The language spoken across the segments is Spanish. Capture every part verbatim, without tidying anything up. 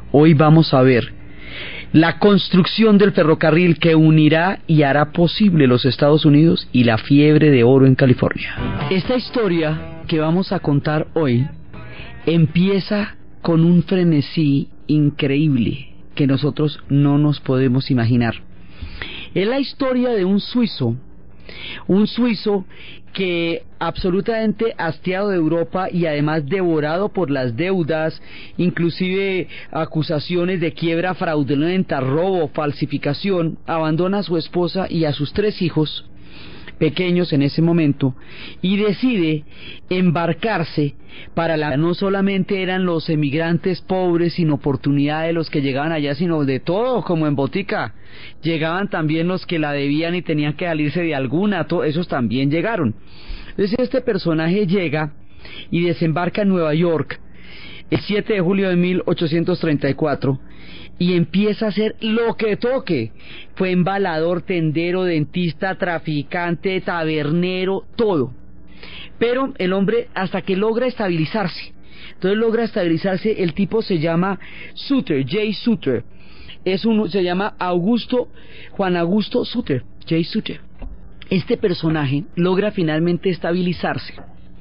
Hoy vamos a ver la construcción del ferrocarril que unirá y hará posible los Estados Unidos y la fiebre de oro en California. Esta historia que vamos a contar hoy empieza con un frenesí increíble que nosotros no nos podemos imaginar. Es la historia de un suizo, un suizo que absolutamente hastiado de Europa y además devorado por las deudas, inclusive acusaciones de quiebra fraudulenta, robo, falsificación, abandona a su esposa y a sus tres hijos pequeños en ese momento y decide embarcarse para la... No solamente eran los emigrantes pobres sin oportunidad de los que llegaban allá, sino de todo, como en botica. Llegaban también los que la debían y tenían que salirse de alguna, to... esos también llegaron. Entonces este personaje llega y desembarca en Nueva York el siete de julio de mil ochocientos treinta y cuatro y empieza a hacer lo que toque. Fue embalador, tendero, dentista, traficante, tabernero, todo. Pero el hombre, hasta que logra estabilizarse, entonces logra estabilizarse, el tipo se llama Suter, Jay Suter, es un, se llama Augusto, Juan Augusto Suter, Jay Suter. Este personaje logra finalmente estabilizarse.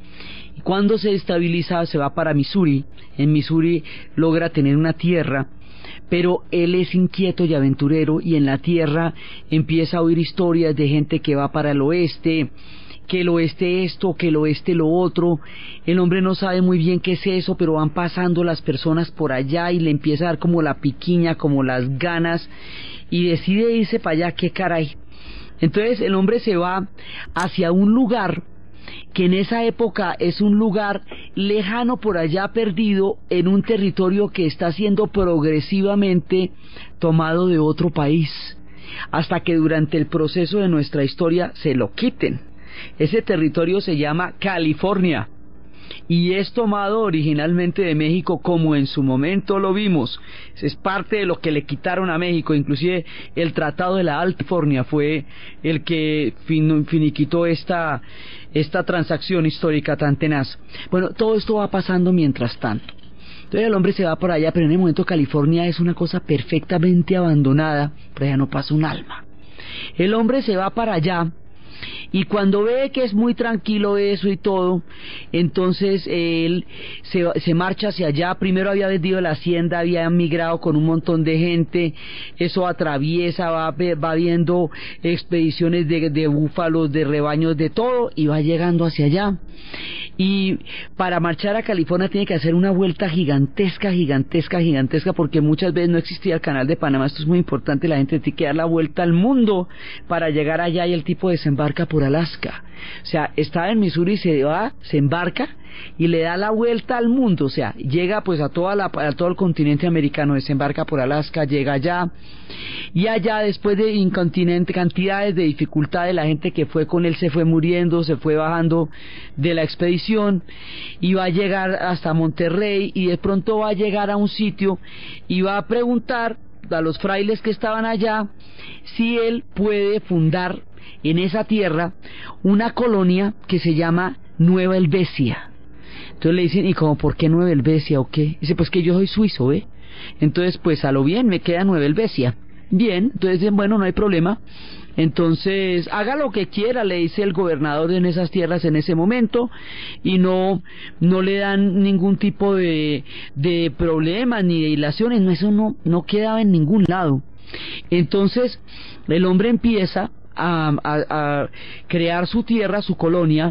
Y cuando se estabiliza, se va para Missouri. En Missouri logra tener una tierra, pero él es inquieto y aventurero, y en la tierra empieza a oír historias de gente que va para el oeste, que el oeste esto, que el oeste lo otro. El hombre no sabe muy bien qué es eso, pero van pasando las personas por allá y le empieza a dar como la piquiña, como las ganas, y decide irse para allá. ¡Qué caray! Entonces el hombre se va hacia un lugar que en esa época es un lugar lejano por allá, perdido en un territorio que está siendo progresivamente tomado de otro país, hasta que durante el proceso de nuestra historia se lo quiten. Ese territorio se llama California y es tomado originalmente de México, como en su momento lo vimos. Es parte de lo que le quitaron a México. Inclusive el Tratado de la Alta California fue el que fin, finiquitó esta, esta transacción histórica tan tenaz. Bueno, todo esto va pasando mientras tanto. Entonces el hombre se va por allá, pero en el momento California es una cosa perfectamente abandonada, por allá no pasa un alma. El hombre se va para allá, y cuando ve que es muy tranquilo eso y todo, entonces él se, se marcha hacia allá. Primero había vendido la hacienda, había migrado con un montón de gente, eso atraviesa, va, va viendo expediciones de, de búfalos, de rebaños, de todo, y va llegando hacia allá. Y para marchar a California tiene que hacer una vuelta gigantesca, gigantesca, gigantesca, porque muchas veces no existía el canal de Panamá. Esto es muy importante, la gente tiene que dar la vuelta al mundo para llegar allá, y el tipo desembarca por Alaska. O sea, está en Missouri, se va, se embarca y le da la vuelta al mundo. O sea, llega pues a, toda la, a todo el continente americano, desembarca por Alaska, llega allá, y allá, después de incontinente cantidades de dificultades, la gente que fue con él se fue muriendo, se fue bajando de la expedición, y va a llegar hasta Monterrey, y de pronto va a llegar a un sitio y va a preguntar a los frailes que estaban allá si él puede fundar en esa tierra una colonia que se llama Nueva Helvecia. Entonces le dicen, ¿y cómo por qué Nueva Helvecia o qué? Dice, pues que yo soy suizo, ¿eh? Entonces, pues a lo bien me queda Nueva Helvecia. Bien, entonces dicen, bueno, no hay problema. Entonces, haga lo que quiera, le dice el gobernador en esas tierras en ese momento, y no no le dan ningún tipo de, de problemas ni de dilaciones. No, eso no, no quedaba en ningún lado. Entonces, el hombre empieza a, a, a crear su tierra, su colonia,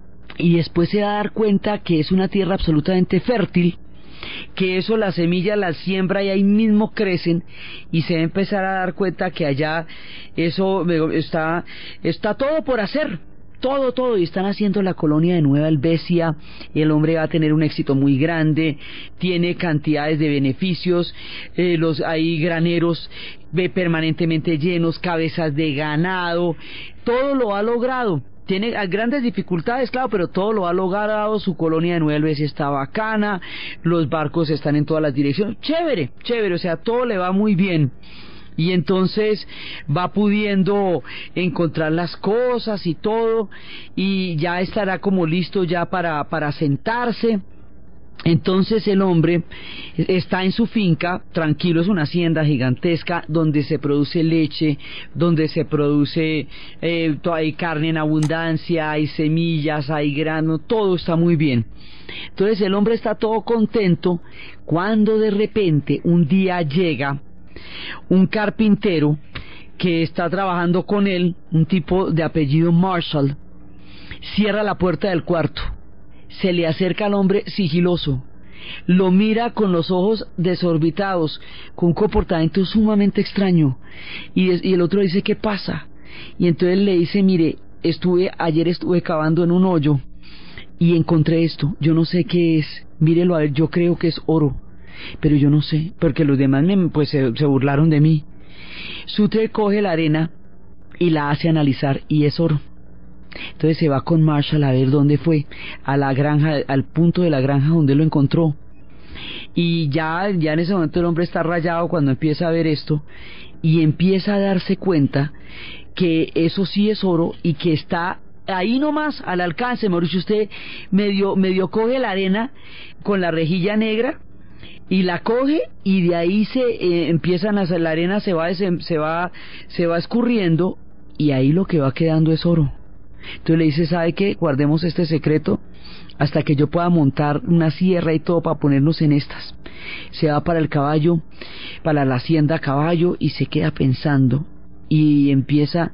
y después se va a dar cuenta que es una tierra absolutamente fértil, que eso las semillas las siembra y ahí mismo crecen, y se va a empezar a dar cuenta que allá eso está está todo por hacer, todo, todo, y están haciendo la colonia de Nueva Helvecia. El hombre va a tener un éxito muy grande, tiene cantidades de beneficios, eh, los hay graneros ve permanentemente llenos, cabezas de ganado, todo lo ha logrado. Tiene grandes dificultades, claro, pero todo lo ha logrado. Su colonia de Nueva Helvecia está bacana, los barcos están en todas las direcciones, chévere, chévere, o sea, todo le va muy bien. Y entonces va pudiendo encontrar las cosas y todo, y ya estará como listo ya para, para sentarse. Entonces el hombre está en su finca, tranquilo, es una hacienda gigantesca donde se produce leche, donde se produce, eh, hay carne en abundancia, hay semillas, hay grano, todo está muy bien. Entonces el hombre está todo contento cuando de repente un día llega un carpintero que está trabajando con él, un tipo de apellido Marshall, cierra la puerta del cuarto. Se le acerca al hombre sigiloso, lo mira con los ojos desorbitados, con un comportamiento sumamente extraño, y, es, y el otro dice, ¿qué pasa? Y entonces le dice, mire, estuve ayer estuve cavando en un hoyo y encontré esto, yo no sé qué es, mírelo a ver, yo creo que es oro, pero yo no sé, porque los demás me, pues se, se burlaron de mí. Sutre coge la arena y la hace analizar y es oro. Entonces se va con Marshall a ver dónde fue, a la granja, al punto de la granja donde lo encontró. Y ya, ya en ese momento el hombre está rayado cuando empieza a ver esto y empieza a darse cuenta que eso sí es oro y que está ahí nomás al alcance. Mauricio, usted medio, medio coge la arena con la rejilla negra y la coge y de ahí se eh, empiezan a, la arena se va, se, se va, se va escurriendo y ahí lo que va quedando es oro. Entonces le dice, ¿sabe qué? Guardemos este secreto hasta que yo pueda montar una sierra y todo para ponernos en estas. Se va para el caballo, para la hacienda a caballo y se queda pensando y empieza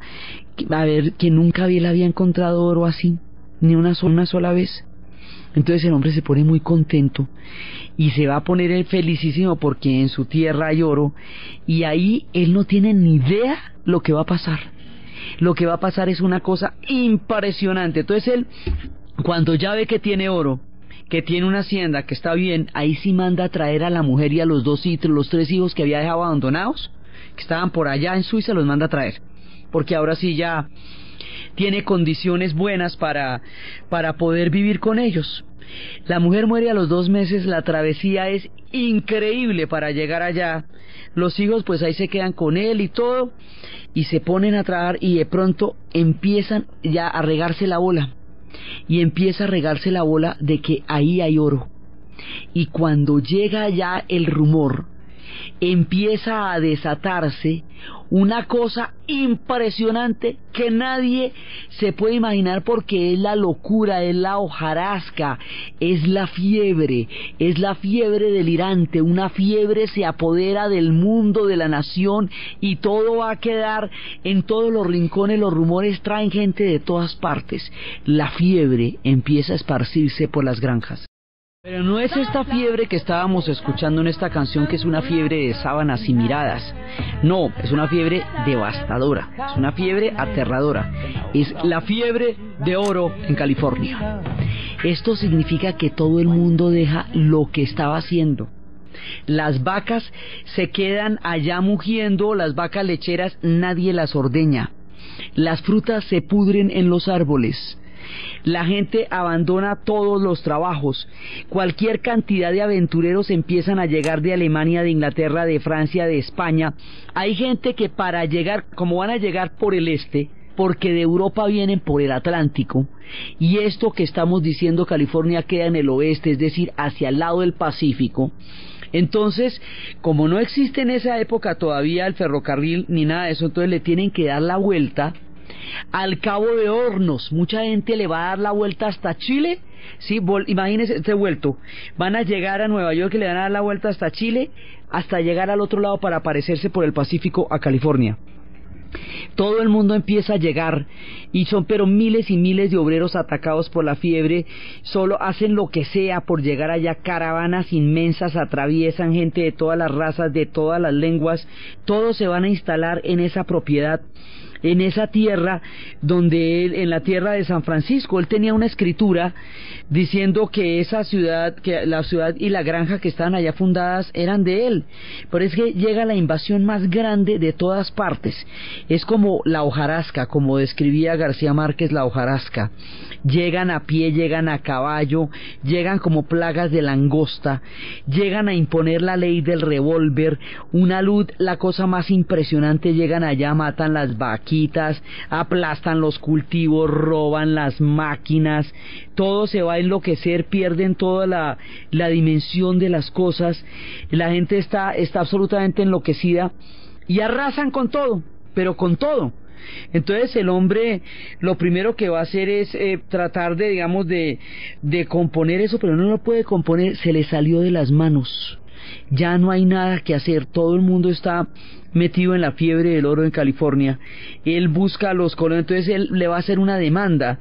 a ver que nunca había, había encontrado oro así, ni una sola, una sola vez. Entonces el hombre se pone muy contento y se va a poner él felicísimo porque en su tierra hay oro y ahí él no tiene ni idea lo que va a pasar. Lo que va a pasar es una cosa impresionante. Entonces él, cuando ya ve que tiene oro, que tiene una hacienda, que está bien, ahí sí manda a traer a la mujer y a los dos hijos, los tres hijos que había dejado abandonados, que estaban por allá en Suiza, los manda a traer, porque ahora sí ya tiene condiciones buenas para, para poder vivir con ellos. La mujer muere a los dos meses, la travesía es increíble para llegar allá. Los hijos pues ahí se quedan con él y todo, y se ponen a trabajar y de pronto empiezan ya a regarse la bola, y empieza a regarse la bola de que ahí hay oro. Y cuando llega ya el rumor, empieza a desatarse una cosa impresionante que nadie se puede imaginar porque es la locura, es la hojarasca, es la fiebre, es la fiebre delirante. Una fiebre se apodera del mundo, de la nación, y todo va a quedar en todos los rincones. Los rumores traen gente de todas partes. La fiebre empieza a esparcirse por las granjas. Pero no es esta fiebre que estábamos escuchando en esta canción, que es una fiebre de sábanas y miradas. No, es una fiebre devastadora, es una fiebre aterradora. Es la fiebre de oro en California. Esto significa que todo el mundo deja lo que estaba haciendo. Las vacas se quedan allá mugiendo, las vacas lecheras nadie las ordeña. Las frutas se pudren en los árboles. La gente abandona todos los trabajos. Cualquier cantidad de aventureros empiezan a llegar de Alemania, de Inglaterra, de Francia, de España. Hay gente que para llegar, como van a llegar por el este, porque de Europa vienen por el Atlántico, y esto que estamos diciendo, California queda en el oeste, es decir, hacia el lado del Pacífico. Entonces, como no existe en esa época todavía el ferrocarril ni nada de eso, entonces le tienen que dar la vuelta al Cabo de Hornos. Mucha gente le va a dar la vuelta hasta Chile. Sí, imagínense este vuelto. Van a llegar a Nueva York y le van a dar la vuelta hasta Chile, hasta llegar al otro lado para aparecerse por el Pacífico a California. Todo el mundo empieza a llegar y son pero miles y miles de obreros atacados por la fiebre. Solo hacen lo que sea por llegar allá. Caravanas inmensas atraviesan, gente de todas las razas, de todas las lenguas. Todos se van a instalar en esa propiedad, en esa tierra donde él, en la tierra de San Francisco, él tenía una escritura diciendo que esa ciudad, que la ciudad y la granja que estaban allá fundadas eran de él. Pero es que llega la invasión más grande de todas partes. Es como la hojarasca, como describía García Márquez la hojarasca. Llegan a pie, llegan a caballo, llegan como plagas de langosta, llegan a imponer la ley del revólver, una luz, la cosa más impresionante. Llegan allá, matan las vacas, sequitas, aplastan los cultivos, roban las máquinas, todo se va a enloquecer, pierden toda la, la dimensión de las cosas, la gente está, está absolutamente enloquecida y arrasan con todo, pero con todo. Entonces el hombre lo primero que va a hacer es eh, tratar de, digamos, de, de componer eso, pero no lo puede componer, se le salió de las manos. Ya no hay nada que hacer, todo el mundo está metido en la fiebre del oro en California. Él busca a los colonos, entonces él le va a hacer una demanda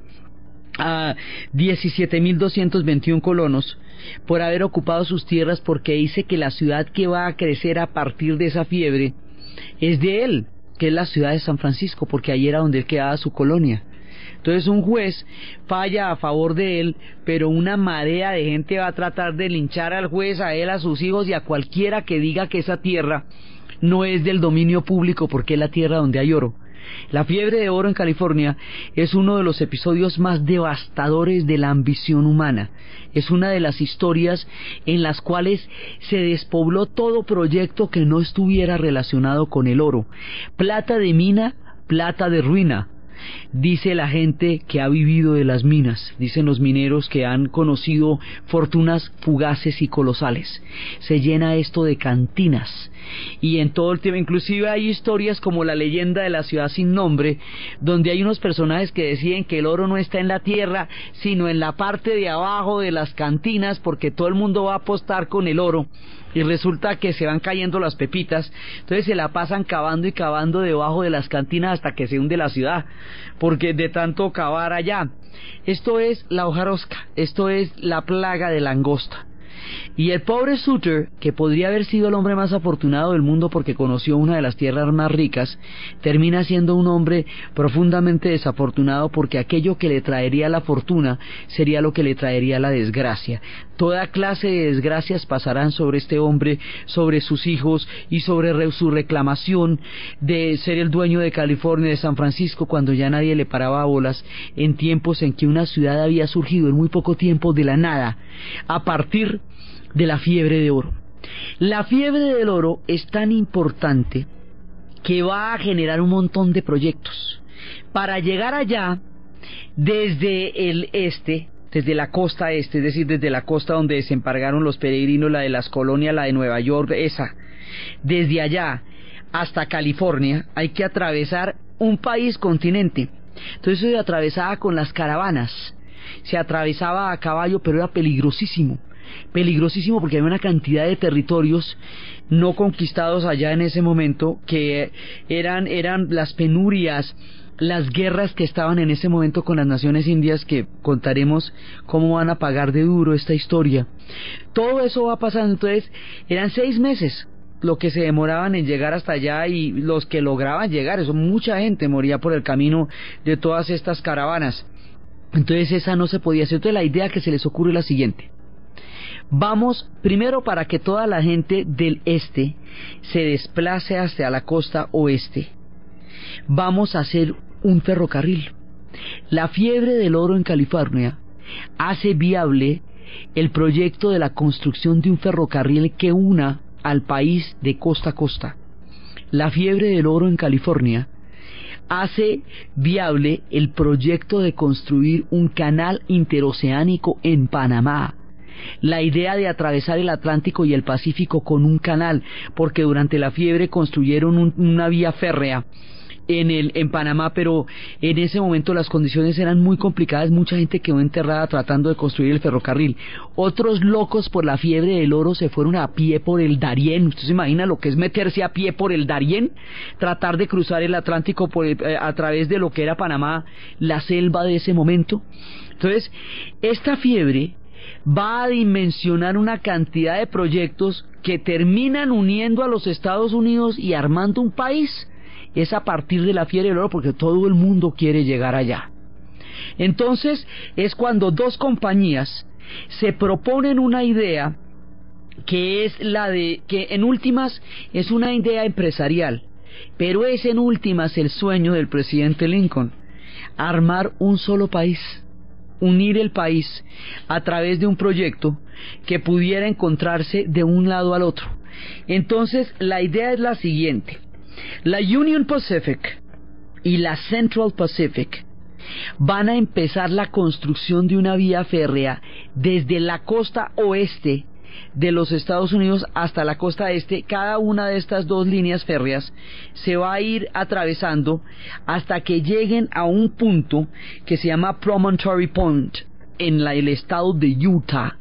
a diecisiete mil doscientos veintiún colonos por haber ocupado sus tierras, porque dice que la ciudad que va a crecer a partir de esa fiebre es de él, que es la ciudad de San Francisco, porque ahí era donde él quedaba su colonia. Entonces un juez falla a favor de él, pero una marea de gente va a tratar de linchar al juez, a él, a sus hijos y a cualquiera que diga que esa tierra no es del dominio público, porque es la tierra donde hay oro. La fiebre de oro en California es uno de los episodios más devastadores de la ambición humana. Es una de las historias en las cuales se despobló todo proyecto que no estuviera relacionado con el oro. Plata de mina, plata de ruina. Dice la gente que ha vivido de las minas, dicen los mineros que han conocido fortunas fugaces y colosales. Se llena esto de cantinas y en todo el tiempo, inclusive hay historias como la leyenda de la ciudad sin nombre, donde hay unos personajes que deciden que el oro no está en la tierra, sino en la parte de abajo de las cantinas, porque todo el mundo va a apostar con el oro. Y resulta que se van cayendo las pepitas, entonces se la pasan cavando y cavando debajo de las cantinas hasta que se hunde la ciudad, porque de tanto cavar allá. Esto es la hojarasca, esto es la plaga de langosta. Y el pobre Suter, que podría haber sido el hombre más afortunado del mundo porque conoció una de las tierras más ricas, termina siendo un hombre profundamente desafortunado, porque aquello que le traería la fortuna sería lo que le traería la desgracia. Toda clase de desgracias pasarán sobre este hombre, sobre sus hijos y sobre re- su reclamación de ser el dueño de California, de San Francisco, cuando ya nadie le paraba bolas, en tiempos en que una ciudad había surgido en muy poco tiempo de la nada, a partir de la fiebre de oro. La fiebre del oro es tan importante que va a generar un montón de proyectos. Para llegar allá, desde el este, desde la costa este, es decir, desde la costa donde desembarcaron los peregrinos, la de las colonias, la de Nueva York, esa, desde allá hasta California, hay que atravesar un país continente. Entonces se atravesaba con las caravanas, se atravesaba a caballo, pero era peligrosísimo. Peligrosísimo porque había una cantidad de territorios no conquistados allá en ese momento, que eran, eran las penurias, las guerras que estaban en ese momento con las naciones indias, que contaremos cómo van a pagar de duro esta historia. Todo eso va pasando. Entonces eran seis meses lo que se demoraban en llegar hasta allá, y los que lograban llegar, eso, mucha gente moría por el camino de todas estas caravanas. Entonces esa no se podía hacer. Entonces la idea que se les ocurre es la siguiente: vamos, primero, para que toda la gente del este se desplace hacia la costa oeste, vamos a hacer un ferrocarril. La fiebre del oro en California hace viable el proyecto de la construcción de un ferrocarril que una al país de costa a costa. La fiebre del oro en California hace viable el proyecto de construir un canal interoceánico en Panamá. La idea de atravesar el Atlántico y el Pacífico con un canal, porque durante la fiebre construyeron un, una vía férrea en el en Panamá, pero en ese momento las condiciones eran muy complicadas, mucha gente quedó enterrada tratando de construir el ferrocarril. Otros locos por la fiebre del oro se fueron a pie por el Darién. ¿Usted se imagina lo que es meterse a pie por el Darién? Tratar de cruzar el Atlántico por el, eh, a través de lo que era Panamá, la selva de ese momento. Entonces, esta fiebre va a dimensionar una cantidad de proyectos que terminan uniendo a los Estados Unidos y armando un país. Es a partir de la fiebre del oro, porque todo el mundo quiere llegar allá. Entonces es cuando dos compañías se proponen una idea que es la de, que en últimas es una idea empresarial, pero es en últimas el sueño del presidente Lincoln: armar un solo país, unir el país a través de un proyecto que pudiera encontrarse de un lado al otro. Entonces la idea es la siguiente: la Union Pacific y la Central Pacific van a empezar la construcción de una vía férrea desde la costa oeste de los Estados Unidos hasta la costa este. Cada una de estas dos líneas férreas se va a ir atravesando hasta que lleguen a un punto que se llama Promontory Point en la, el estado de Utah.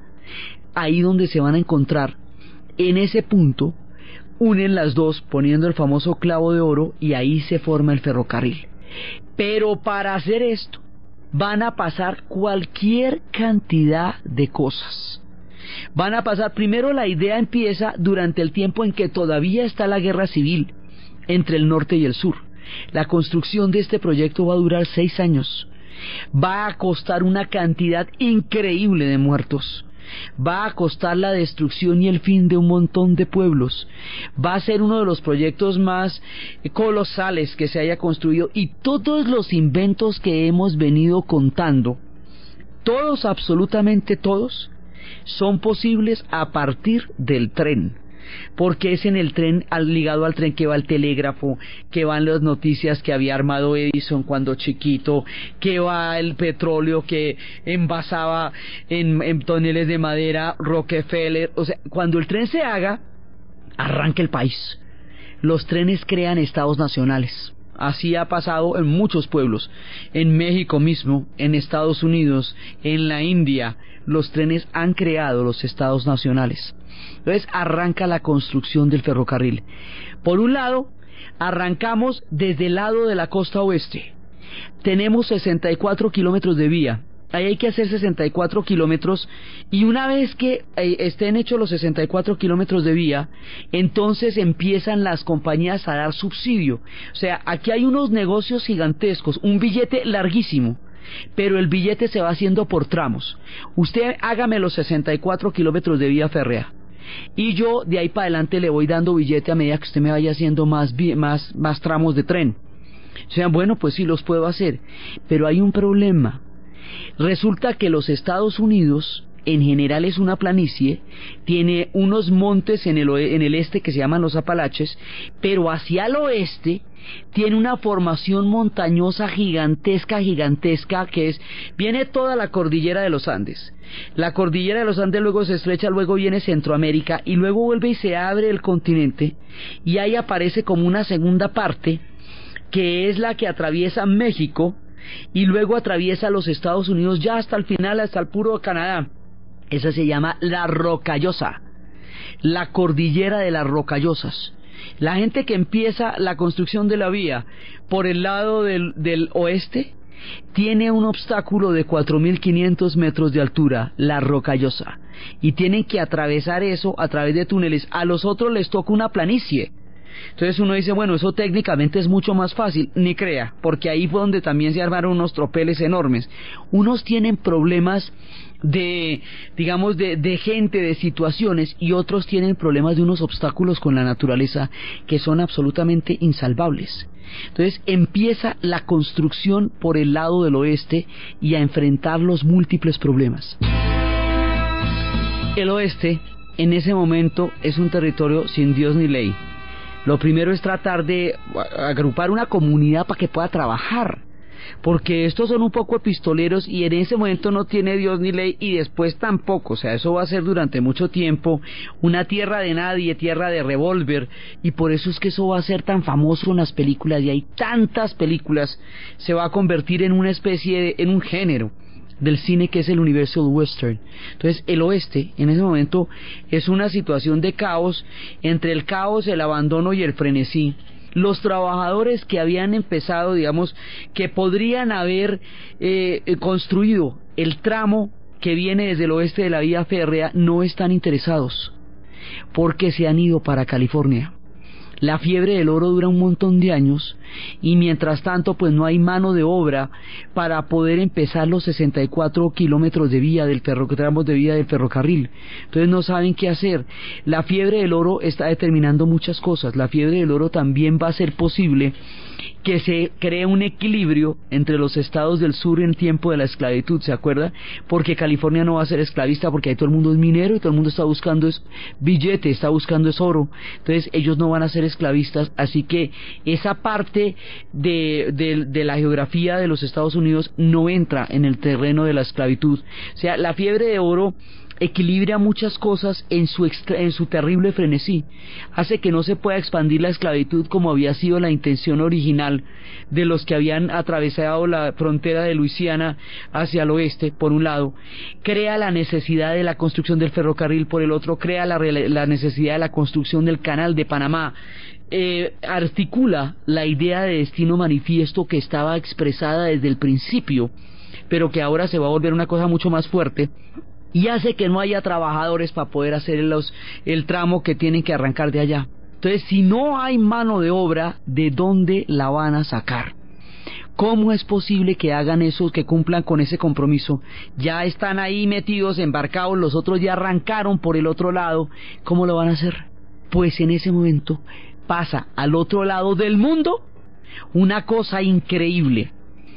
Ahí donde se van a encontrar. En ese punto unen las dos poniendo el famoso clavo de oro y ahí se forma el ferrocarril. Pero para hacer esto van a pasar cualquier cantidad de cosas. Van a pasar, primero la idea empieza durante el tiempo en que todavía está la guerra civil entre el norte y el sur. La construcción de este proyecto va a durar seis años. Va a costar una cantidad increíble de muertos. Va a costar la destrucción y el fin de un montón de pueblos. Va a ser uno de los proyectos más colosales que se haya construido, y todos los inventos que hemos venido contando, todos, absolutamente todos, son posibles a partir del tren, porque es en el tren, al, ligado al tren que va el telégrafo, que van las noticias que había armado Edison cuando chiquito, que va el petróleo que envasaba en, en toneles de madera Rockefeller. O sea, cuando el tren se haga, arranca el país. Los trenes crean estados nacionales. Así ha pasado en muchos pueblos, en México mismo, en Estados Unidos, en la India. Los trenes han creado los estados nacionales. Entonces arranca la construcción del ferrocarril. Por un lado, arrancamos desde el lado de la costa oeste. Tenemos sesenta y cuatro kilómetros de vía. Ahí hay que hacer sesenta y cuatro kilómetros, y una vez que eh, estén hechos los sesenta y cuatro kilómetros de vía, entonces empiezan las compañías a dar subsidio. O sea, aquí hay unos negocios gigantescos, un billete larguísimo, pero el billete se va haciendo por tramos. Usted hágame los sesenta y cuatro kilómetros de vía férrea, y yo de ahí para adelante le voy dando billete a medida que usted me vaya haciendo más, más, más tramos de tren. O sea, bueno, pues sí los puedo hacer, pero hay un problema. Resulta que los Estados Unidos en general es una planicie, tiene unos montes en el, en el este que se llaman los Apalaches, pero hacia el oeste tiene una formación montañosa gigantesca, gigantesca, que es, viene toda la cordillera de los Andes. La cordillera de los Andes luego se estrecha, luego viene Centroamérica, y luego vuelve y se abre el continente, y ahí aparece como una segunda parte, que es la que atraviesa México, y luego atraviesa los Estados Unidos ya hasta el final, hasta el puro Canadá. Esa se llama la Rocallosa, la cordillera de las Rocallosas. La gente que empieza la construcción de la vía por el lado del, del oeste tiene un obstáculo de cuatro mil quinientos metros de altura, la Rocallosa, y tienen que atravesar eso a través de túneles. A los otros les toca una planicie. Entonces uno dice, bueno, eso técnicamente es mucho más fácil. Ni crea, porque ahí fue donde también se armaron unos tropeles enormes. Unos tienen problemas de, digamos, de, de gente, de situaciones, y otros tienen problemas de unos obstáculos con la naturaleza que son absolutamente insalvables. Entonces empieza la construcción por el lado del oeste y a enfrentar los múltiples problemas. El oeste, en ese momento, es un territorio sin Dios ni ley. Lo primero es tratar de agrupar una comunidad para que pueda trabajar, porque estos son un poco epistoleros y en ese momento no tiene Dios ni ley, y después tampoco. O sea, eso va a ser durante mucho tiempo una tierra de nadie, tierra de revólver, y por eso es que eso va a ser tan famoso en las películas, y hay tantas películas. Se va a convertir en una especie de, en un género del cine que es el universo del western. Entonces el oeste en ese momento es una situación de caos, entre el caos, el abandono y el frenesí. Los trabajadores que habían empezado, digamos, que podrían haber eh, construido el tramo que viene desde el oeste de la vía férrea, no están interesados porque se han ido para California. La fiebre del oro dura un montón de años, y mientras tanto pues no hay mano de obra para poder empezar los sesenta y cuatro kilómetros de vía del ferrocarril, de vía del ferrocarril. Entonces no saben qué hacer. La fiebre del oro está determinando muchas cosas. La fiebre del oro también va a hacer posible que se cree un equilibrio entre los estados del sur en tiempo de la esclavitud, ¿se acuerda? Porque California no va a ser esclavista, porque ahí todo el mundo es minero y todo el mundo está buscando es billete, está buscando es oro. Entonces ellos no van a ser esclavistas, así que esa parte de, de, de la geografía de los Estados Unidos no entra en el terreno de la esclavitud. O sea, la fiebre de oro equilibra muchas cosas en su, extra, en su terrible frenesí, hace que no se pueda expandir la esclavitud como había sido la intención original de los que habían atravesado la frontera de Luisiana hacia el oeste, por un lado, crea la necesidad de la construcción del ferrocarril, por el otro crea la, la necesidad de la construcción del canal de Panamá, eh, articula la idea de destino manifiesto que estaba expresada desde el principio, pero que ahora se va a volver una cosa mucho más fuerte, y hace que no haya trabajadores para poder hacer los, el tramo que tienen que arrancar de allá. Entonces, si no hay mano de obra, ¿de dónde la van a sacar? ¿Cómo es posible que hagan eso, que cumplan con ese compromiso? Ya están ahí metidos, embarcados, los otros ya arrancaron por el otro lado. ¿Cómo lo van a hacer? Pues en ese momento pasa al otro lado del mundo una cosa increíble.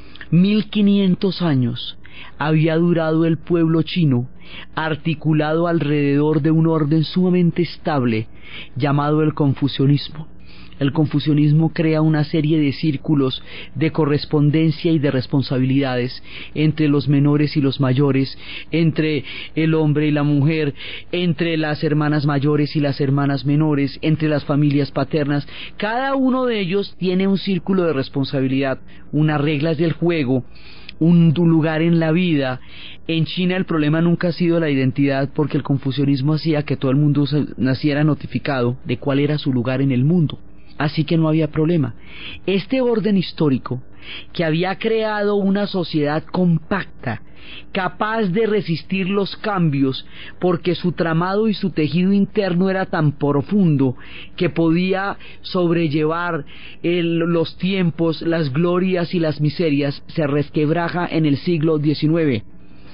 mil quinientos años había durado el pueblo chino, articulado alrededor de un orden sumamente estable llamado el confucianismo. El confucianismo crea una serie de círculos de correspondencia y de responsabilidades entre los menores y los mayores, entre el hombre y la mujer, entre las hermanas mayores y las hermanas menores, entre las familias paternas. Cada uno de ellos tiene un círculo de responsabilidad, unas reglas del juego, un lugar en la vida. En China el problema nunca ha sido la identidad, porque el confucianismo hacía que todo el mundo naciera notificado de cuál era su lugar en el mundo, así que no había problema. Este orden histórico, que había creado una sociedad compacta, capaz de resistir los cambios, porque su tramado y su tejido interno era tan profundo que podía sobrellevar el, los tiempos, las glorias y las miserias, se resquebraja en el siglo diecinueve.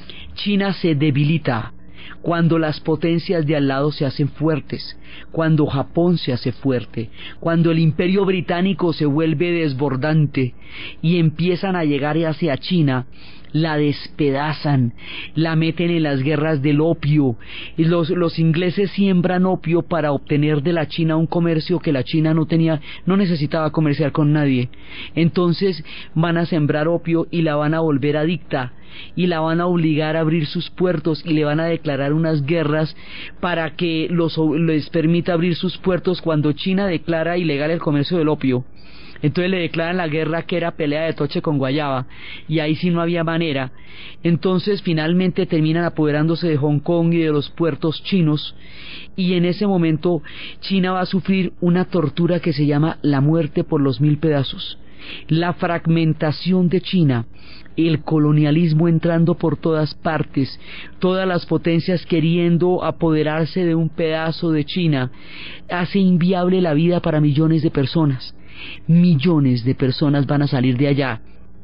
China se debilita cuando las potencias de al lado se hacen fuertes, cuando Japón se hace fuerte, cuando el Imperio Británico se vuelve desbordante y empiezan a llegar hacia China, la despedazan, la meten en las guerras del opio, y los, los ingleses siembran opio para obtener de la China un comercio que la China no tenía, no necesitaba comerciar con nadie. Entonces van a sembrar opio y la van a volver adicta, y la van a obligar a abrir sus puertos, y le van a declarar unas guerras para que los, les permita abrir sus puertos cuando China declara ilegal el comercio del opio. Entonces le declaran la guerra, que era pelea de toche con guayaba, y ahí sí no había manera. Entonces finalmente terminan apoderándose de Hong Kong y de los puertos chinos, y en ese momento China va a sufrir una tortura que se llama la muerte por los mil pedazos. La fragmentación de China, el colonialismo entrando por todas partes, todas las potencias queriendo apoderarse de un pedazo de China, hace inviable la vida para millones de personas. Millones de personas van a salir de allá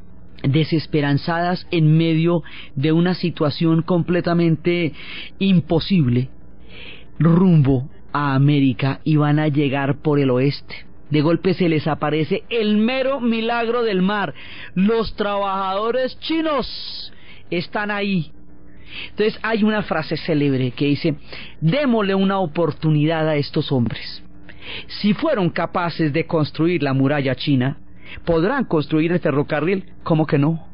desesperanzadas en medio de una situación completamente imposible, rumbo a América, y van a llegar por el oeste. De golpe se les aparece el mero milagro del mar. Los trabajadores chinos están ahí. Entonces hay una frase célebre que dice: démosle una oportunidad a estos hombres. Si fueron capaces de construir la muralla china, ¿podrán construir el ferrocarril? ¿Cómo que no?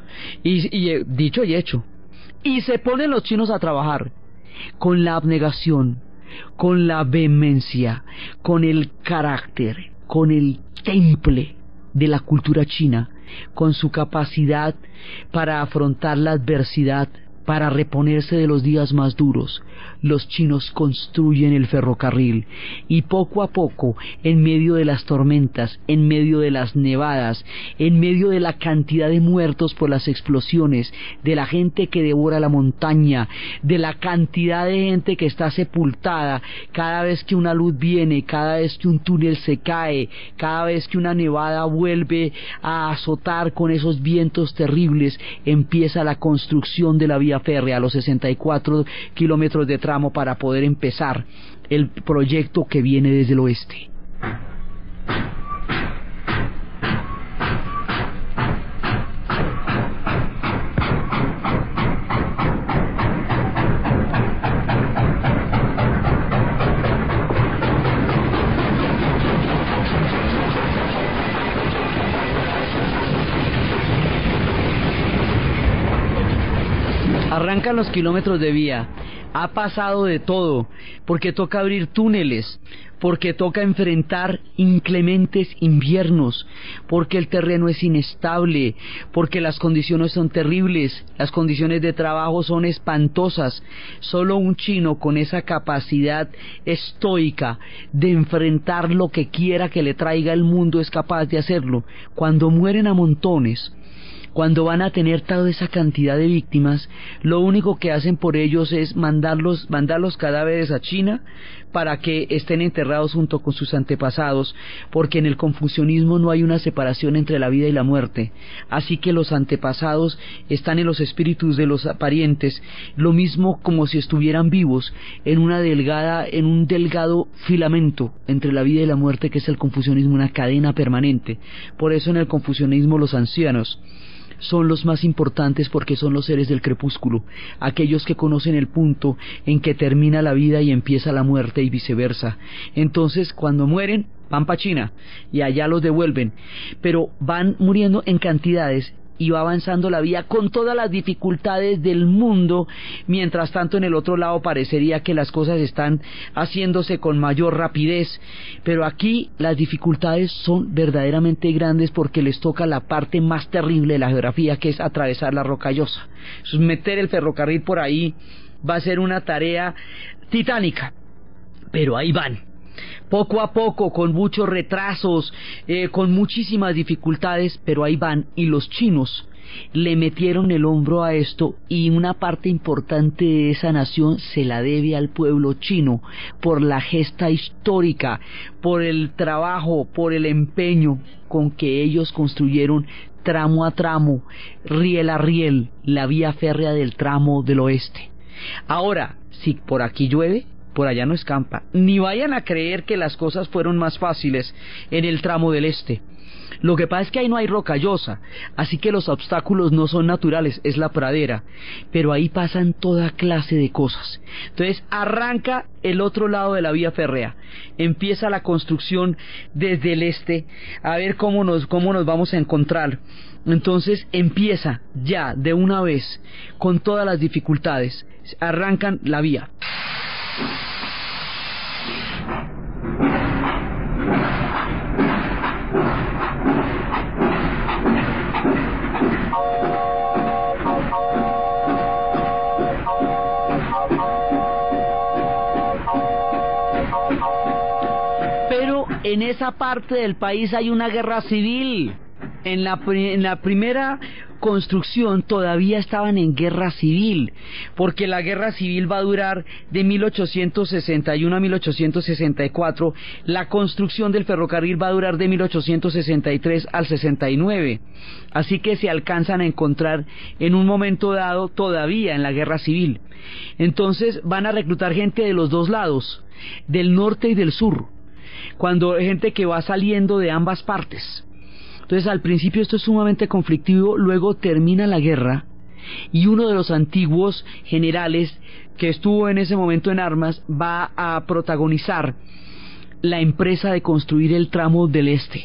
Y, y dicho y hecho. Y se ponen los chinos a trabajar con la abnegación, con la vehemencia, con el carácter, con el temple de la cultura china, con su capacidad para afrontar la adversidad, para reponerse de los días más duros. Los chinos construyen el ferrocarril, y poco a poco, en medio de las tormentas, en medio de las nevadas, en medio de la cantidad de muertos por las explosiones, de la gente que devora la montaña, de la cantidad de gente que está sepultada cada vez que una luz viene, cada vez que un túnel se cae, cada vez que una nevada vuelve a azotar con esos vientos terribles, empieza la construcción de la vía férrea a los sesenta y cuatro kilómetros de tramo para poder empezar el proyecto que viene desde el oeste. Arrancan los kilómetros de vía, ha pasado de todo, porque toca abrir túneles, porque toca enfrentar inclementes inviernos, porque el terreno es inestable, porque las condiciones son terribles, las condiciones de trabajo son espantosas. Solo un chino con esa capacidad estoica de enfrentar lo que quiera que le traiga el mundo es capaz de hacerlo. Cuando mueren a montones, cuando van a tener toda esa cantidad de víctimas, lo único que hacen por ellos es mandarlos, mandar los cadáveres a China para que estén enterrados junto con sus antepasados, porque en el confucianismo no hay una separación entre la vida y la muerte, así que los antepasados están en los espíritus de los parientes, lo mismo como si estuvieran vivos en una delgada, en un delgado filamento entre la vida y la muerte, que es el confucianismo, una cadena permanente. Por eso en el confucianismo los ancianos son los más importantes, porque son los seres del crepúsculo, aquellos que conocen el punto en que termina la vida y empieza la muerte y viceversa. Entonces, cuando mueren, van para China y allá los devuelven, pero van muriendo en cantidades y va avanzando la vida con todas las dificultades del mundo. Mientras tanto, en el otro lado parecería que las cosas están haciéndose con mayor rapidez, pero aquí las dificultades son verdaderamente grandes, porque les toca la parte más terrible de la geografía, que es atravesar la Rocallosa. Entonces, meter el ferrocarril por ahí va a ser una tarea titánica, pero ahí van, poco a poco, con muchos retrasos, eh, con muchísimas dificultades, pero ahí van. Y los chinos le metieron el hombro a esto, y una parte importante de esa nación se la debe al pueblo chino, por la gesta histórica, por el trabajo, por el empeño con que ellos construyeron tramo a tramo, riel a riel, la vía férrea del tramo del oeste. Ahora, si por aquí llueve, por allá no escampa. Ni vayan a creer que las cosas fueron más fáciles en el tramo del este. Lo que pasa es que ahí no hay rocallosa, así que los obstáculos no son naturales, es la pradera, pero ahí pasan toda clase de cosas. Entonces arranca el otro lado de la vía férrea, empieza la construcción desde el este, a ver cómo nos, cómo nos vamos a encontrar. Entonces empieza ya de una vez, con todas las dificultades, arrancan la vía. Pero en esa parte del país hay una guerra civil. En la, en la primera construcción todavía estaban en guerra civil, porque la guerra civil va a durar de mil ochocientos sesenta y uno a mil ochocientos sesenta y cuatro, la construcción del ferrocarril va a durar de mil ochocientos sesenta y tres al sesenta y nueve, así que se alcanzan a encontrar en un momento dado todavía en la guerra civil. Entonces van a reclutar gente de los dos lados, del norte y del sur, cuando hay gente que va saliendo de ambas partes. Entonces al principio esto es sumamente conflictivo, luego termina la guerra y uno de los antiguos generales que estuvo en ese momento en armas va a protagonizar la empresa de construir el tramo del este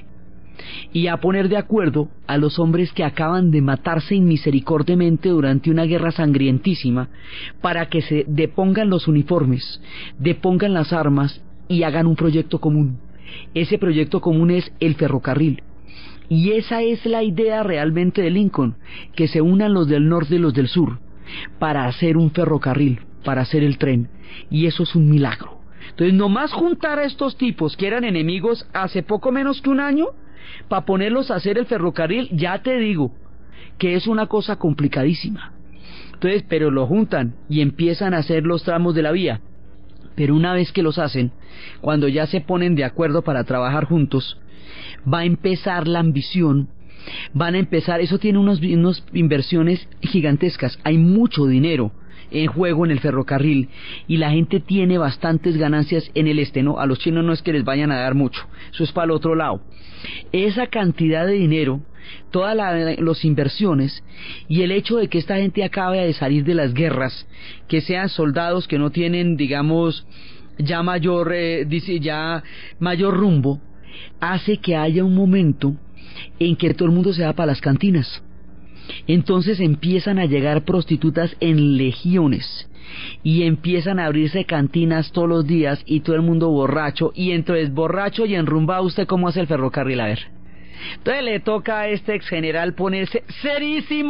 y a poner de acuerdo a los hombres que acaban de matarse inmisericordiamente durante una guerra sangrientísima, para que se depongan los uniformes, depongan las armas y hagan un proyecto común. Ese proyecto común es el ferrocarril. Y esa es la idea realmente de Lincoln, que se unan los del norte y los del sur para hacer un ferrocarril, para hacer el tren, y eso es un milagro. Entonces, nomás juntar a estos tipos que eran enemigos hace poco menos que un año, para ponerlos a hacer el ferrocarril, ya te digo que es una cosa complicadísima. Entonces, pero lo juntan y empiezan a hacer los tramos de la vía. Pero una vez que los hacen, cuando ya se ponen de acuerdo para trabajar juntos, va a empezar la ambición, van a empezar, eso tiene unos, unos inversiones gigantescas, hay mucho dinero en juego en el ferrocarril y la gente tiene bastantes ganancias en el este, ¿no? A los chinos no es que les vayan a dar mucho, eso es para el otro lado. Esa cantidad de dinero, todas las inversiones y el hecho de que esta gente acabe de salir de las guerras, que sean soldados que no tienen, digamos, ya mayor, eh, dice, ya mayor rumbo, hace que haya un momento en que todo el mundo se va para las cantinas. Entonces empiezan a llegar prostitutas en legiones y empiezan a abrirse cantinas todos los días y todo el mundo borracho, y entonces borracho y enrumbado, ¿usted cómo hace el ferrocarril? A ver. Entonces le toca a este ex general ponerse serísimo,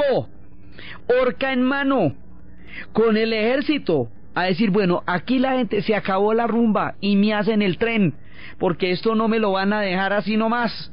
horca en mano, con el ejército, a decir, bueno, aquí la gente, se acabó la rumba y me hacen el tren, porque esto no me lo van a dejar así nomás.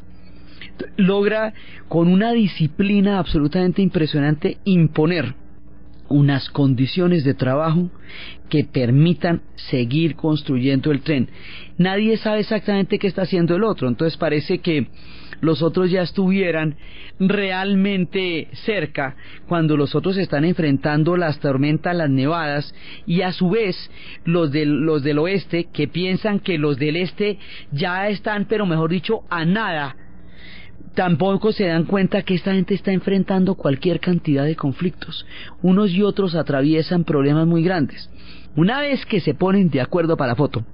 Logra con una disciplina absolutamente impresionante imponer unas condiciones de trabajo que permitan seguir construyendo el tren. Nadie sabe exactamente qué está haciendo el otro, entonces parece que los otros ya estuvieran realmente cerca cuando los otros están enfrentando las tormentas, las nevadas, y a su vez los del, los del oeste, que piensan que los del este ya están, pero mejor dicho, a nada, tampoco se dan cuenta que esta gente está enfrentando cualquier cantidad de conflictos. Unos y otros atraviesan problemas muy grandes. Una vez que se ponen de acuerdo para la foto,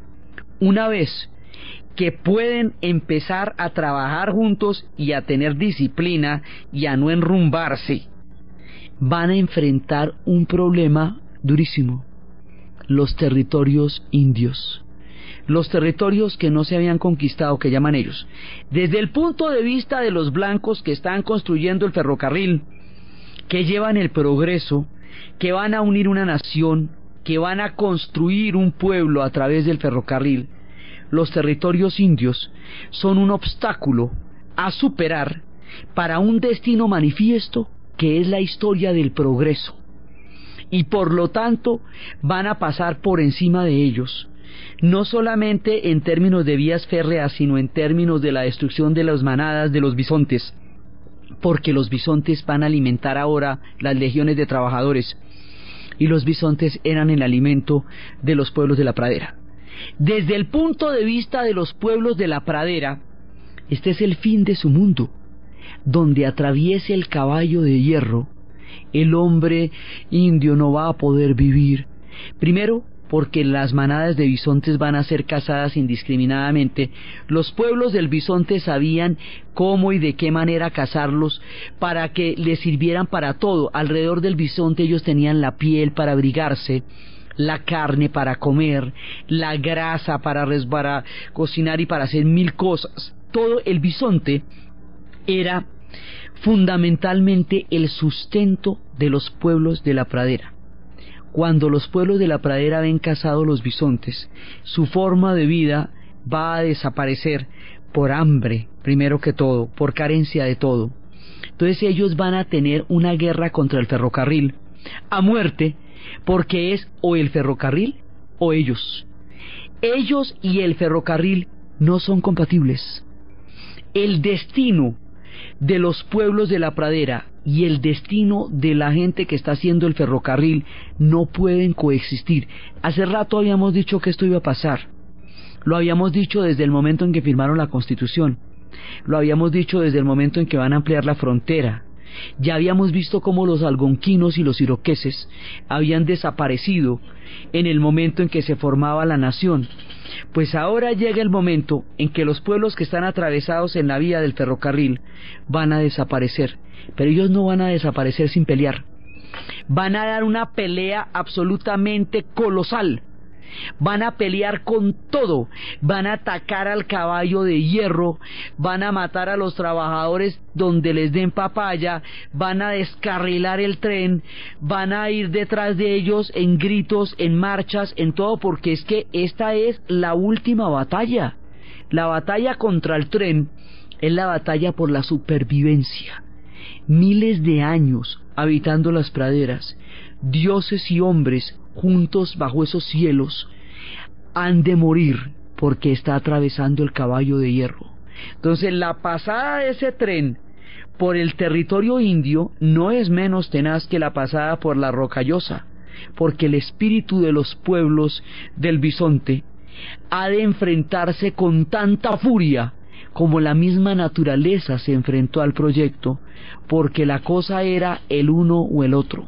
una vez que pueden empezar a trabajar juntos y a tener disciplina y a no enrumbarse, van a enfrentar un problema durísimo: los territorios indios. Los territorios que no se habían conquistado, que llaman ellos. Desde el punto de vista de los blancos que están construyendo el ferrocarril, que llevan el progreso, que van a unir una nación, que van a construir un pueblo a través del ferrocarril, los territorios indios son un obstáculo a superar para un destino manifiesto que es la historia del progreso, y por lo tanto van a pasar por encima de ellos, no solamente en términos de vías férreas, sino en términos de la destrucción de las manadas de los bisontes, porque los bisontes van a alimentar ahora las legiones de trabajadores, y los bisontes eran el alimento de los pueblos de la pradera. Desde el punto de vista de los pueblos de la pradera, este es el fin de su mundo. Donde atraviese el caballo de hierro, el hombre indio no va a poder vivir. Primero, porque las manadas de bisontes van a ser cazadas indiscriminadamente. Los pueblos del bisonte sabían cómo y de qué manera cazarlos para que les sirvieran para todo. Alrededor del bisonte ellos tenían la piel para abrigarse, la carne para comer, la grasa para, para cocinar y para hacer mil cosas. Todo el bisonte era fundamentalmente el sustento de los pueblos de la pradera. Cuando los pueblos de la pradera ven cazados los bisontes, su forma de vida va a desaparecer por hambre, primero que todo, por carencia de todo. Entonces ellos van a tener una guerra contra el ferrocarril a muerte, porque es o el ferrocarril o ellos. Ellos y el ferrocarril no son compatibles. El destino de los pueblos de la pradera y el destino de la gente que está haciendo el ferrocarril no pueden coexistir. Hace rato habíamos dicho que esto iba a pasar. Lo habíamos dicho desde el momento en que firmaron la Constitución. Lo habíamos dicho desde el momento en que van a ampliar la frontera. Ya habíamos visto cómo los algonquinos y los iroqueses habían desaparecido en el momento en que se formaba la nación. Pues ahora llega el momento en que los pueblos que están atravesados en la vía del ferrocarril van a desaparecer, pero ellos no van a desaparecer sin pelear. Van a dar una pelea absolutamente colosal. Van a pelear con todo, van a atacar al caballo de hierro, van a matar a los trabajadores donde les den papaya, van a descarrilar el tren, van a ir detrás de ellos en gritos, en marchas, en todo, porque es que esta es la última batalla. La batalla contra el tren es la batalla por la supervivencia. Miles de años habitando las praderas, dioses y hombres juntos bajo esos cielos, han de morir porque está atravesando el caballo de hierro. Entonces la pasada de ese tren por el territorio indio no es menos tenaz que la pasada por la Rocallosa, porque el espíritu de los pueblos del bisonte ha de enfrentarse con tanta furia como la misma naturaleza se enfrentó al proyecto, porque la cosa era el uno o el otro.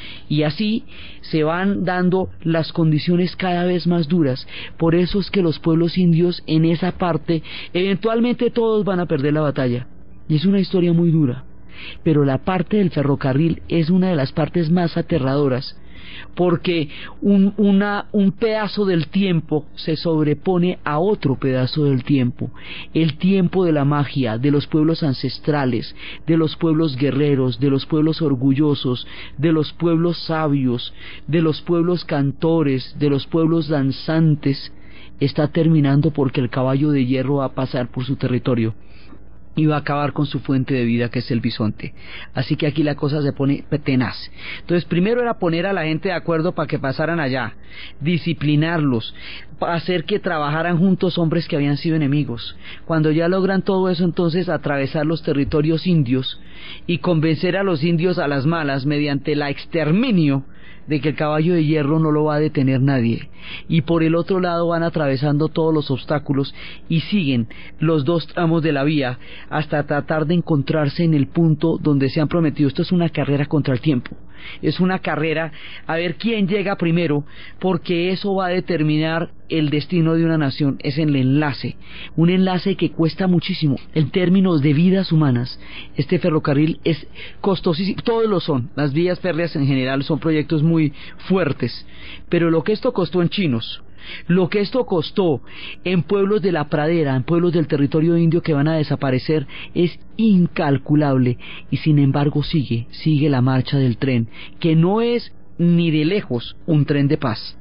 Y así se van dando las condiciones cada vez más duras. Por eso es que los pueblos indios en esa parte, eventualmente todos van a perder la batalla. Y es una historia muy dura. pero la parte del ferrocarril es una de las partes más aterradoras, porque un, una, un pedazo del tiempo se sobrepone a otro pedazo del tiempo, el tiempo de la magia, de los pueblos ancestrales, de los pueblos guerreros, de los pueblos orgullosos, de los pueblos sabios, de los pueblos cantores, de los pueblos danzantes, está terminando porque el caballo de hierro va a pasar por su territorio y va a acabar con su fuente de vida, que es el bisonte. Así que aquí la cosa se pone tenaz. Entonces primero era poner a la gente de acuerdo para que pasaran allá, disciplinarlos, hacer que trabajaran juntos hombres que habían sido enemigos. Cuando ya logran todo eso, entonces atravesar los territorios indios y convencer a los indios a las malas mediante el exterminio de que el caballo de hierro no lo va a detener nadie, y por el otro lado van atravesando todos los obstáculos y siguen los dos tramos de la vía hasta tratar de encontrarse en el punto donde se han prometido. Esto es una carrera contra el tiempo, es una carrera a ver quién llega primero, porque eso va a determinar el destino de una nación. Es el enlace, un enlace que cuesta muchísimo en términos de vidas humanas. Este ferrocarril es costosísimo, todos lo son, las vías férreas en general son proyectos muy fuertes, pero lo que esto costó en chinos, lo que esto costó en pueblos de la pradera, en pueblos del territorio indio que van a desaparecer, es incalculable. Y sin embargo sigue, sigue la marcha del tren, que no es ni de lejos un tren de paz.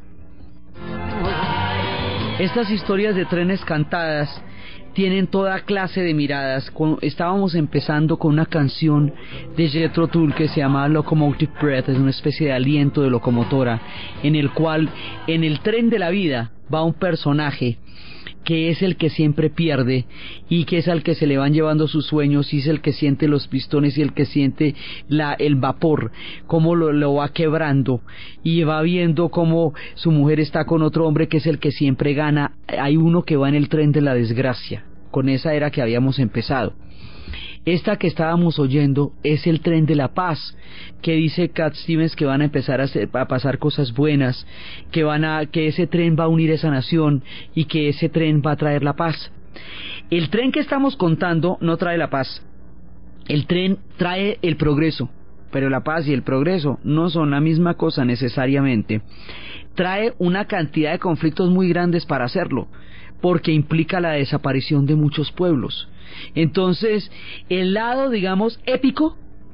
Estas historias de trenes cantadas tienen toda clase de miradas. Estábamos empezando con una canción de Jethro Tull que se llama Locomotive Breath, es una especie de aliento de locomotora, en el cual en el tren de la vida va un personaje que es el que siempre pierde y que es al que se le van llevando sus sueños, y es el que siente los pistones y el que siente la, el vapor, cómo lo, lo va quebrando, y va viendo cómo su mujer está con otro hombre que es el que siempre gana. Hay uno que va en el tren de la desgracia. Con esa era que habíamos empezado. Esta que estábamos oyendo es el tren de la paz, que dice Cat Stevens que van a empezar a, hacer, a pasar cosas buenas, que van a, que ese tren va a unir esa nación y que ese tren va a traer la paz. El tren que estamos contando no trae la paz. El tren trae el progreso, pero la paz y el progreso no son la misma cosa necesariamente. Trae una cantidad de conflictos muy grandes para hacerlo, porque implica la desaparición de muchos pueblos. Entonces, el lado, digamos, épico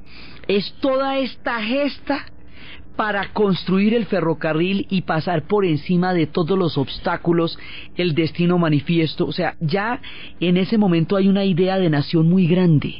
es toda esta gesta para construir el ferrocarril y pasar por encima de todos los obstáculos, el destino manifiesto. O sea, ya en ese momento hay una idea de nación muy grande,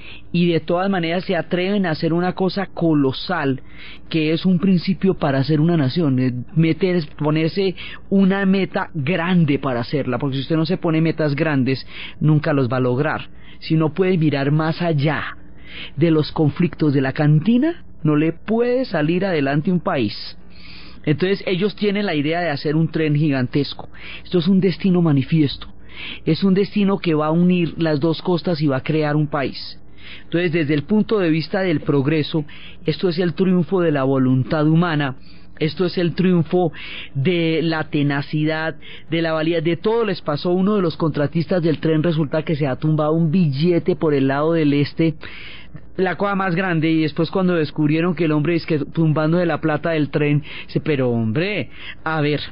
y de todas maneras se atreven a hacer una cosa colosal, que es un principio para hacer una nación, meter, ponerse una meta grande para hacerla, porque si usted no se pone metas grandes, nunca los va a lograr. Si no puede mirar más allá de los conflictos de la cantina, no le puede salir adelante un país. Entonces ellos tienen la idea de hacer un tren gigantesco. Esto es un destino manifiesto, es un destino que va a unir las dos costas y va a crear un país. Entonces, desde el punto de vista del progreso, esto es el triunfo de la voluntad humana, esto es el triunfo de la tenacidad, de la valía. De todo les pasó. Uno de los contratistas del tren resulta que se ha tumbado un billete por el lado del este, la cosa más grande, y después cuando descubrieron que el hombre es que tumbando de la plata del tren, dice, pero hombre, a ver,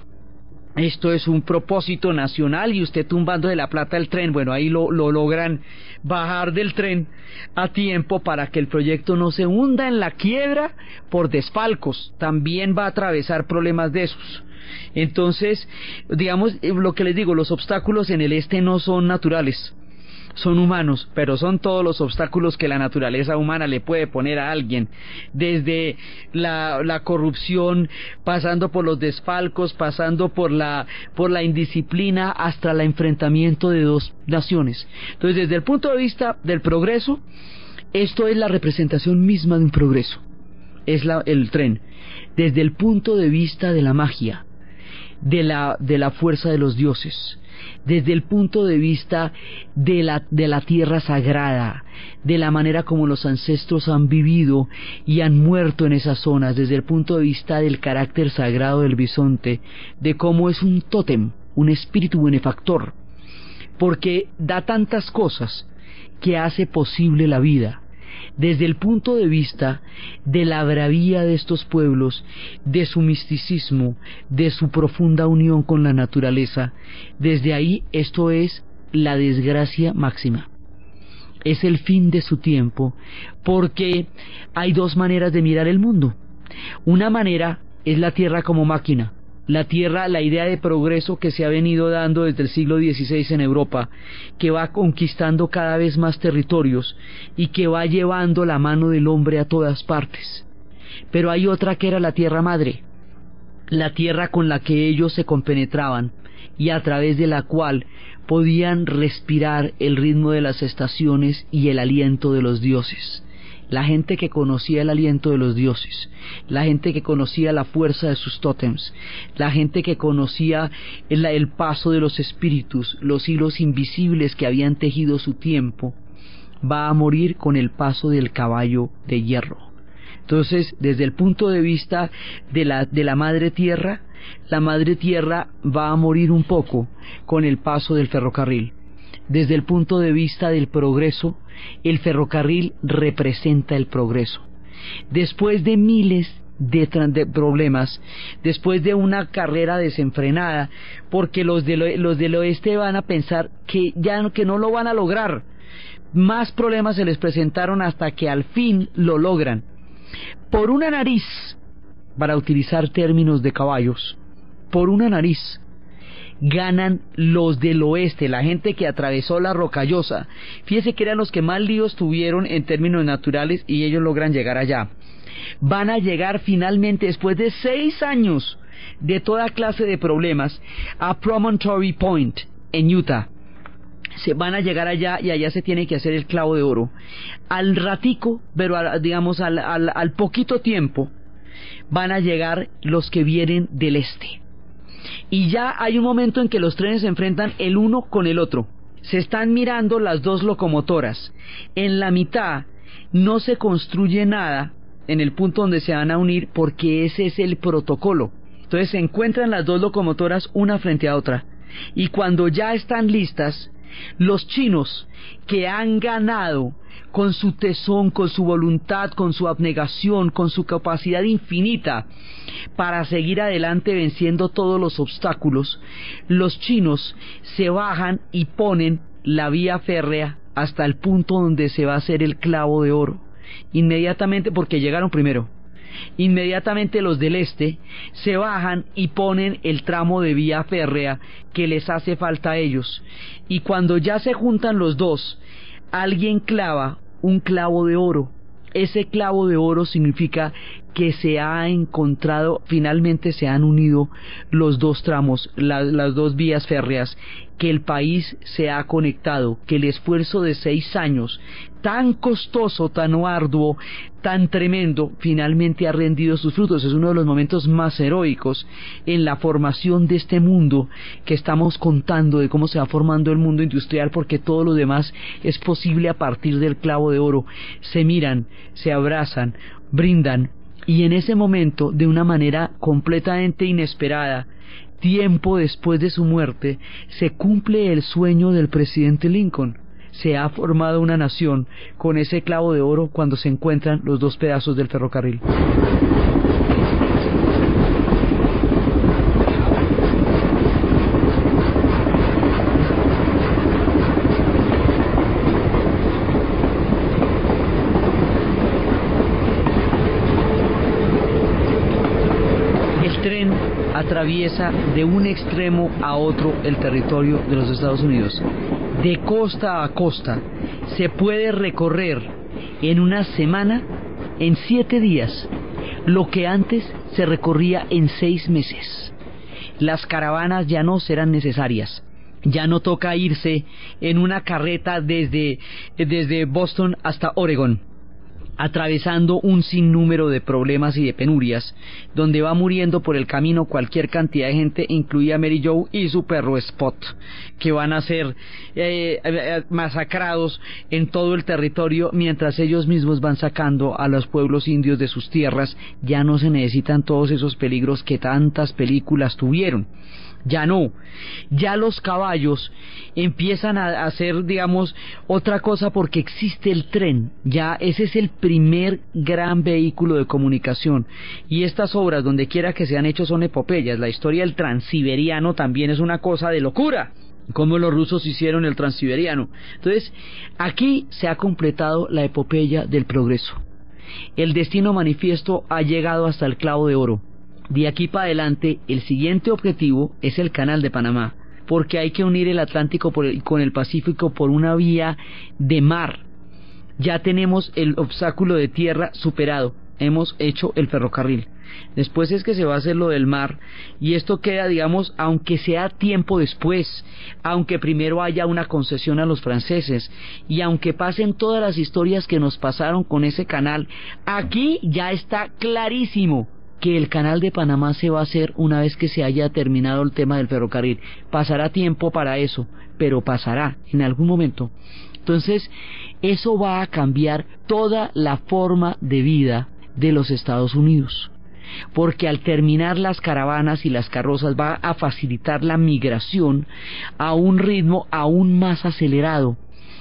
esto es un propósito nacional y usted tumbando de la plata del tren. Bueno, ahí lo, lo logran bajar del tren a tiempo para que el proyecto no se hunda en la quiebra por desfalcos. También va a atravesar problemas de esos. Entonces, digamos, lo que les digo, los obstáculos en el este no son naturales, son humanos, pero son todos los obstáculos que la naturaleza humana le puede poner a alguien, desde la, la corrupción, pasando por los desfalcos, pasando por la, por la indisciplina, hasta el enfrentamiento de dos naciones. Entonces, desde el punto de vista del progreso, esto es la representación misma de un progreso, es la, el tren. Desde el punto de vista de la magia, de la, de la fuerza de los dioses, desde el punto de vista de la, de la tierra sagrada, de la manera como los ancestros han vivido y han muerto en esas zonas, desde el punto de vista del carácter sagrado del bisonte, de cómo es un tótem, un espíritu benefactor, porque da tantas cosas que hace posible la vida, desde el punto de vista de la bravía de estos pueblos, de su misticismo, de su profunda unión con la naturaleza, desde ahí esto es la desgracia máxima. Es el fin de su tiempo, porque hay dos maneras de mirar el mundo. Una manera es la tierra como máquina. La tierra, la idea de progreso que se ha venido dando desde el siglo dieciséis en Europa, que va conquistando cada vez más territorios y que va llevando la mano del hombre a todas partes. Pero hay otra que era la tierra madre, la tierra con la que ellos se compenetraban y a través de la cual podían respirar el ritmo de las estaciones y el aliento de los dioses. La gente que conocía el aliento de los dioses, la gente que conocía la fuerza de sus tótems, la gente que conocía el, el paso de los espíritus, los hilos invisibles que habían tejido su tiempo, va a morir con el paso del caballo de hierro. Entonces, desde el punto de vista de la, de la madre tierra, la madre tierra va a morir un poco con el paso del ferrocarril. Desde el punto de vista del progreso, el ferrocarril representa el progreso. Después de miles de, de problemas, después de una carrera desenfrenada, porque los, de lo, los del oeste van a pensar que ya no, que no lo van a lograr, más problemas se les presentaron hasta que al fin lo logran. Por una nariz, para utilizar términos de caballos, por una nariz, ganan los del oeste, la gente que atravesó la Rocallosa. Fíjese que eran los que más líos tuvieron en términos naturales y ellos logran llegar allá. Van a llegar finalmente, después de seis años de toda clase de problemas, a Promontory Point, en Utah. Se van a llegar allá y allá se tiene que hacer el clavo de oro. Al ratico, pero a, digamos al, al, al poquito tiempo, van a llegar los que vienen del este. Y ya hay un momento en que los trenes se enfrentan el uno con el otro. Se están mirando las dos locomotoras. En la mitad no se construye nada en el punto donde se van a unir, porque ese es el protocolo. Entonces se encuentran las dos locomotoras una frente a otra. Y cuando ya están listas, los chinos, que han ganado con su tesón, con su voluntad, con su abnegación, con su capacidad infinita para seguir adelante venciendo todos los obstáculos, los chinos se bajan y ponen la vía férrea hasta el punto donde se va a hacer el clavo de oro. Inmediatamente, porque llegaron primero, inmediatamente los del este se bajan y ponen el tramo de vía férrea que les hace falta a ellos. Y cuando ya se juntan los dos, alguien clava un clavo de oro. Ese clavo de oro significa que se ha encontrado, finalmente se han unido los dos tramos, la, las dos vías férreas, que el país se ha conectado, que el esfuerzo de seis años, tan costoso, tan arduo, tan tremendo, finalmente ha rendido sus frutos. Es uno de los momentos más heroicos en la formación de este mundo que estamos contando, de cómo se va formando el mundo industrial, porque todo lo demás es posible a partir del clavo de oro. Se miran, se abrazan, brindan, y en ese momento, de una manera completamente inesperada, tiempo después de su muerte, se cumple el sueño del presidente Lincoln. Se ha formado una nación con ese clavo de oro cuando se encuentran los dos pedazos del ferrocarril. Atraviesa de un extremo a otro el territorio de los Estados Unidos. De costa a costa se puede recorrer en una semana, en siete días, lo que antes se recorría en seis meses. Las caravanas ya no serán necesarias. Ya no toca irse en una carreta desde, desde Boston hasta Oregón, atravesando un sinnúmero de problemas y de penurias, donde va muriendo por el camino cualquier cantidad de gente, incluida Mary Jo y su perro Spot, que van a ser eh, eh, masacrados en todo el territorio, mientras ellos mismos van sacando a los pueblos indios de sus tierras. Ya no se necesitan todos esos peligros que tantas películas tuvieron. Ya no, ya los caballos empiezan a hacer, digamos, otra cosa porque existe el tren. Ya ese es el primer gran vehículo de comunicación. Y estas obras, donde quiera que se han hecho, son epopeyas. La historia del Transiberiano también es una cosa de locura, como los rusos hicieron el Transiberiano. Entonces, aquí se ha completado la epopeya del progreso. El destino manifiesto ha llegado hasta el clavo de oro. De aquí para adelante, el siguiente objetivo es el Canal de Panamá, porque hay que unir el Atlántico por el, con el Pacífico por una vía de mar. Ya tenemos el obstáculo de tierra superado, hemos hecho el ferrocarril. Después es que se va a hacer lo del mar, y esto queda, digamos, aunque sea tiempo después, aunque primero haya una concesión a los franceses, y aunque pasen todas las historias que nos pasaron con ese canal, aquí ya está clarísimo que el Canal de Panamá se va a hacer una vez que se haya terminado el tema del ferrocarril. Pasará tiempo para eso, pero pasará en algún momento. Entonces, eso va a cambiar toda la forma de vida de los Estados Unidos, porque al terminar las caravanas y las carrozas va a facilitar la migración a un ritmo aún más acelerado.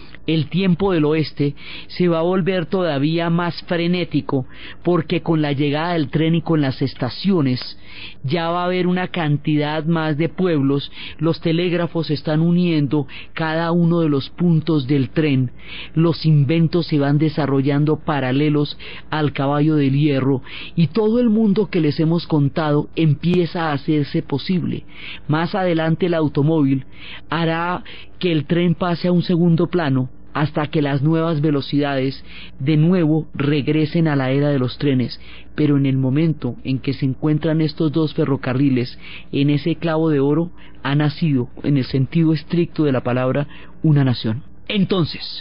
El tiempo del oeste se va a volver todavía más frenético, porque con la llegada del tren y con las estaciones ya va a haber una cantidad más de pueblos. Los telégrafos están uniendo cada uno de los puntos del tren, los inventos se van desarrollando paralelos al caballo del hierro, y todo el mundo que les hemos contado empieza a hacerse posible. Más adelante el automóvil hará que el tren pase a un segundo plano, hasta que las nuevas velocidades de nuevo regresen a la era de los trenes. Pero en el momento en que se encuentran estos dos ferrocarriles en ese clavo de oro, ha nacido, en el sentido estricto de la palabra, una nación. Entonces,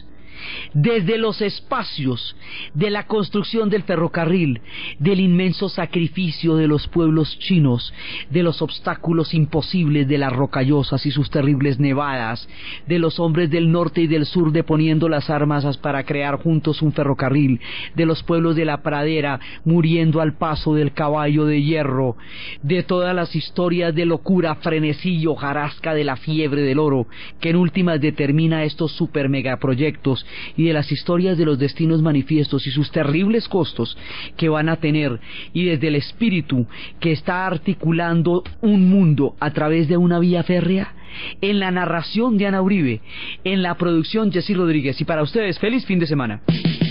desde los espacios de la construcción del ferrocarril, del inmenso sacrificio de los pueblos chinos, de los obstáculos imposibles de las rocallosas y sus terribles nevadas, de los hombres del norte y del sur deponiendo las armas para crear juntos un ferrocarril, de los pueblos de la pradera muriendo al paso del caballo de hierro, de todas las historias de locura, frenesí y hojarasca de la fiebre del oro, que en últimas determina estos super megaproyectos, y de las historias de los destinos manifiestos y sus terribles costos que van a tener, y desde el espíritu que está articulando un mundo a través de una vía férrea. En la narración de Ana Uribe, en la producción Jessy Rodríguez, y para ustedes, feliz fin de semana.